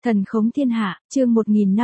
Thần khống thiên hạ, chương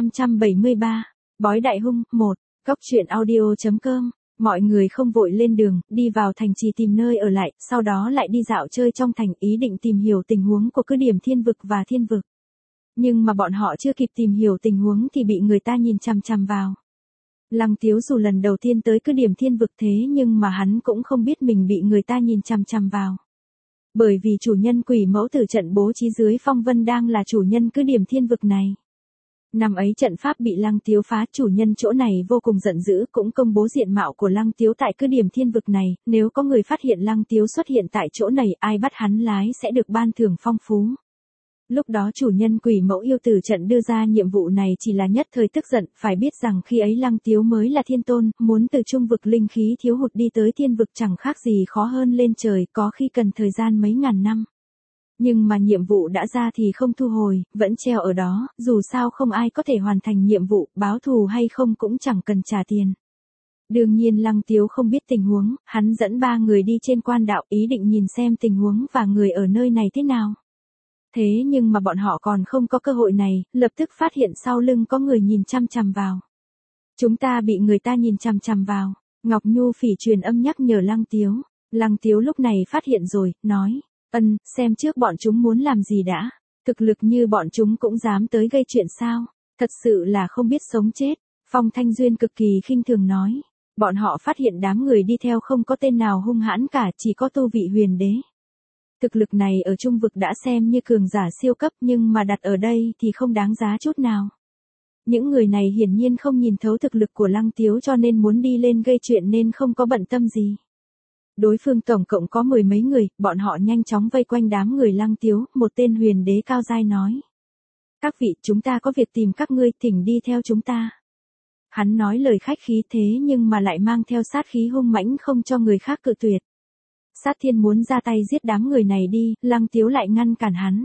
1573, bói đại hung, 1, Cóc truyện audio.com, mọi người không vội lên đường, đi vào thành trì tìm nơi ở lại, sau đó lại đi dạo chơi trong thành ý định tìm hiểu tình huống của cứ điểm thiên vực và thiên vực. Nhưng mà bọn họ chưa kịp tìm hiểu tình huống thì bị người ta nhìn chằm chằm vào. Lăng Tiếu dù lần đầu tiên tới cứ điểm thiên vực thế nhưng mà hắn cũng không biết mình bị người ta nhìn chằm chằm vào. Bởi vì chủ nhân quỷ mẫu tử trận bố trí dưới phong vân đang là chủ nhân cứ điểm thiên vực này. Năm ấy trận pháp bị Lăng Tiếu phá, chủ nhân chỗ này vô cùng giận dữ, cũng công bố diện mạo của Lăng Tiếu tại cứ điểm thiên vực này, nếu có người phát hiện Lăng Tiếu xuất hiện tại chỗ này, ai bắt hắn lái sẽ được ban thưởng phong phú. Lúc đó chủ nhân quỷ mẫu yêu tử trận đưa ra nhiệm vụ này chỉ là nhất thời tức giận, phải biết rằng khi ấy Lăng Tiếu mới là thiên tôn, muốn từ trung vực linh khí thiếu hụt đi tới thiên vực chẳng khác gì khó hơn lên trời, có khi cần thời gian mấy ngàn năm. Nhưng mà nhiệm vụ đã ra thì không thu hồi, vẫn treo ở đó, dù sao không ai có thể hoàn thành nhiệm vụ, báo thù hay không cũng chẳng cần trả tiền. Đương nhiên Lăng Tiếu không biết tình huống, hắn dẫn 3 người đi trên quan đạo ý định nhìn xem tình huống và người ở nơi này thế nào. Thế nhưng mà bọn họ còn không có cơ hội này, lập tức phát hiện sau lưng có người nhìn chằm chằm vào. Chúng ta bị người ta nhìn chằm chằm vào. Ngọc Nhu Phỉ truyền âm nhắc nhở Lăng Tiếu. Lăng Tiếu lúc này phát hiện rồi, nói, xem trước bọn chúng muốn làm gì đã. Thực lực như bọn chúng cũng dám tới gây chuyện sao, thật sự là không biết sống chết. Phong Thanh Duyên cực kỳ khinh thường nói, bọn họ phát hiện đám người đi theo không có tên nào hung hãn cả, chỉ có tu vị huyền đế. Thực lực này ở trung vực đã xem như cường giả siêu cấp nhưng mà đặt ở đây thì không đáng giá chút nào. Những người này hiển nhiên không nhìn thấu thực lực của Lăng Tiếu cho nên muốn đi lên gây chuyện nên không có bận tâm gì. Đối phương tổng cộng có 10 mấy người, bọn họ nhanh chóng vây quanh đám người Lăng Tiếu, một tên huyền đế cao giai nói. Các vị, chúng ta có việc tìm các ngươi, thỉnh đi theo chúng ta. Hắn nói lời khách khí thế nhưng mà lại mang theo sát khí hung mãnh không cho người khác cự tuyệt. Sát Thiên muốn ra tay giết đám người này đi, Lăng Tiếu lại ngăn cản hắn.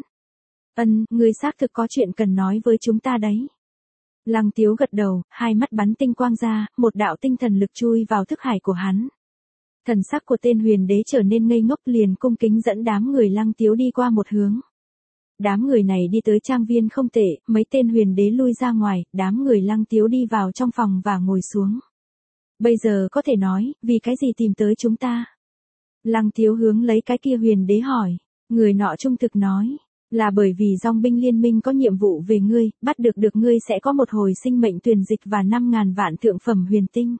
Ngươi xác thực có chuyện cần nói với chúng ta đấy. Lăng Tiếu gật đầu, hai mắt bắn tinh quang ra, một đạo tinh thần lực chui vào thức hải của hắn. Thần sắc của tên huyền đế trở nên ngây ngốc liền cung kính dẫn đám người Lăng Tiếu đi qua một hướng. Đám người này đi tới trang viên không tệ, mấy tên huyền đế lui ra ngoài, đám người Lăng Tiếu đi vào trong phòng và ngồi xuống. Bây giờ có thể nói, vì cái gì tìm tới chúng ta? Lăng Tiếu hướng lấy cái kia huyền đế hỏi, người nọ trung thực nói, là bởi vì dòng binh liên minh có nhiệm vụ về ngươi, bắt được ngươi sẽ có một hồi sinh mệnh tuyển dịch và 5.000 vạn thượng phẩm huyền tinh.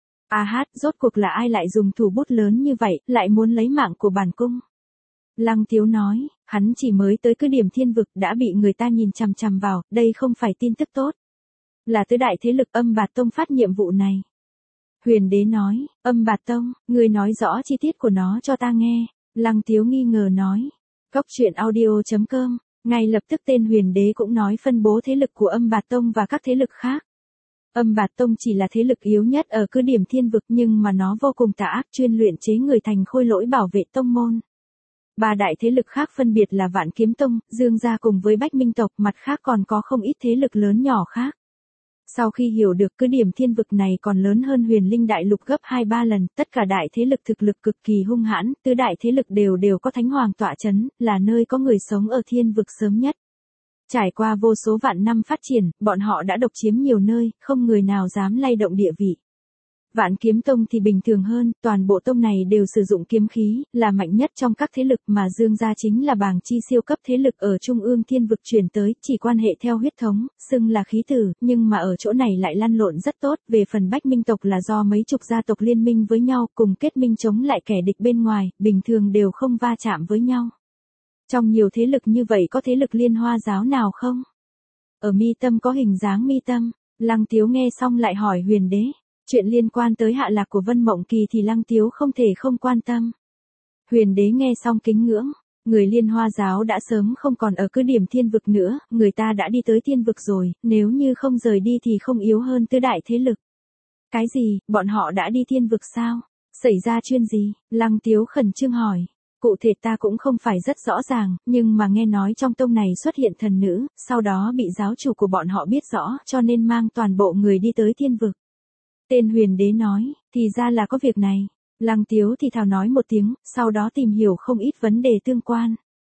Rốt cuộc là ai lại dùng thủ bút lớn như vậy, lại muốn lấy mạng của bản cung? Lăng Tiếu nói, hắn chỉ mới tới cứ điểm thiên vực đã bị người ta nhìn chằm chằm vào, đây không phải tin tức tốt. Là tứ đại thế lực Âm Bạt Tông phát nhiệm vụ này. Huyền đế nói, Âm Bạt Tông, ngươi nói rõ chi tiết của nó cho ta nghe. Lăng Tiếu nghi ngờ nói, Cóc truyện audio.com, ngay lập tức tên huyền đế cũng nói phân bố thế lực của Âm Bạt Tông và các thế lực khác. Âm Bạt Tông chỉ là thế lực yếu nhất ở cứ điểm thiên vực nhưng mà nó vô cùng tà ác chuyên luyện chế người thành khôi lỗi bảo vệ tông môn. 3 đại thế lực khác phân biệt là Vạn Kiếm Tông, Dương gia cùng với Bách Minh tộc, mặt khác còn có không ít thế lực lớn nhỏ khác. Sau khi hiểu được cứ điểm thiên vực này còn lớn hơn Huyền Linh Đại Lục gấp 2-3 lần, tất cả đại thế lực thực lực cực kỳ hung hãn, tứ đại thế lực đều có thánh hoàng tọa chấn, là nơi có người sống ở thiên vực sớm nhất. Trải qua vô số vạn năm phát triển, bọn họ đã độc chiếm nhiều nơi, không người nào dám lay động địa vị. Vạn Kiếm Tông thì bình thường hơn, toàn bộ tông này đều sử dụng kiếm khí, là mạnh nhất trong các thế lực mà Dương gia chính là bàng chi siêu cấp thế lực ở trung ương thiên vực chuyển tới, chỉ quan hệ theo huyết thống, xưng là khí tử, nhưng mà ở chỗ này lại lăn lộn rất tốt, về phần Bách Minh tộc là do mấy chục gia tộc liên minh với nhau, cùng kết minh chống lại kẻ địch bên ngoài, bình thường đều không va chạm với nhau. Trong nhiều thế lực như vậy có thế lực Liên Hoa giáo nào không? Ở mi tâm có hình dáng mi tâm, Lăng Tiếu nghe xong lại hỏi huyền đế. Chuyện liên quan tới hạ lạc của Vân Mộng Kỳ thì Lăng Tiếu không thể không quan tâm. Huyền đế nghe xong kính ngưỡng, người Liên Hoa giáo đã sớm không còn ở cứ điểm thiên vực nữa, người ta đã đi tới thiên vực rồi, nếu như không rời đi thì không yếu hơn tứ đại thế lực. Cái gì, bọn họ đã đi thiên vực sao? Xảy ra chuyện gì? Lăng Tiếu khẩn trương hỏi. Cụ thể ta cũng không phải rất rõ ràng, nhưng mà nghe nói trong tông này xuất hiện thần nữ, sau đó bị giáo chủ của bọn họ biết rõ cho nên mang toàn bộ người đi tới thiên vực. Tên huyền đế nói, thì ra là có việc này. Lăng Tiếu thì thào nói một tiếng, sau đó tìm hiểu không ít vấn đề tương quan.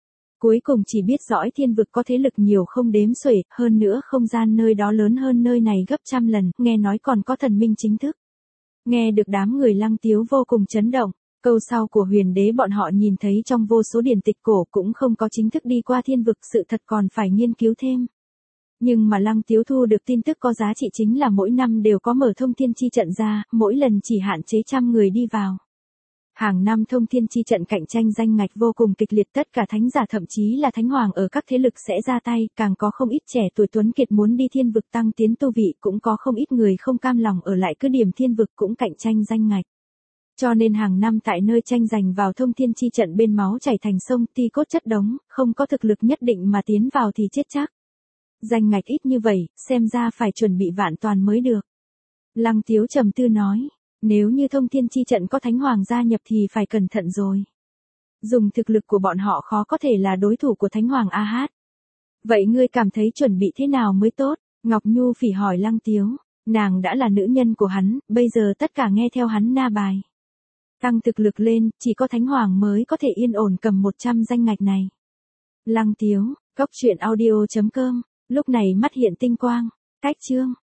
Cuối cùng chỉ biết dõi thiên vực có thế lực nhiều không đếm xuể, hơn nữa không gian nơi đó lớn hơn nơi này gấp trăm lần, nghe nói còn có thần minh chính thức. Nghe được đám người Lăng Tiếu vô cùng chấn động, câu sau của huyền đế bọn họ nhìn thấy trong vô số điển tịch cổ cũng không có chính thức đi qua thiên vực, sự thật còn phải nghiên cứu thêm. Nhưng mà Lăng Tiếu thu được tin tức có giá trị chính là mỗi năm đều có mở thông thiên chi trận ra, mỗi lần chỉ hạn chế 100 người đi vào. Hàng năm thông thiên chi trận cạnh tranh danh ngạch vô cùng kịch liệt, tất cả thánh giả thậm chí là thánh hoàng ở các thế lực sẽ ra tay, càng có không ít trẻ tuổi tuấn kiệt muốn đi thiên vực tăng tiến tu vị, cũng có không ít người không cam lòng ở lại cứ điểm thiên vực cũng cạnh tranh danh ngạch. Cho nên hàng năm tại nơi tranh giành vào thông thiên chi trận bên máu chảy thành sông, ti cốt chất đống, không có thực lực nhất định mà tiến vào thì chết chắc. Danh ngạch ít như vậy, xem ra phải chuẩn bị vạn toàn mới được. Lăng Tiếu trầm tư nói, nếu như thông thiên chi trận có thánh hoàng gia nhập thì phải cẩn thận rồi. Dùng thực lực của bọn họ khó có thể là đối thủ của thánh hoàng A-hát. Vậy ngươi cảm thấy chuẩn bị thế nào mới tốt? Ngọc Nhu Phỉ hỏi Lăng Tiếu, nàng đã là nữ nhân của hắn, bây giờ tất cả nghe theo hắn na bài. Tăng thực lực lên, chỉ có thánh hoàng mới có thể yên ổn cầm 100 danh ngạch này. Lăng Tiếu, cốc truyện audio.com, lúc này mắt hiện tinh quang, cách chương.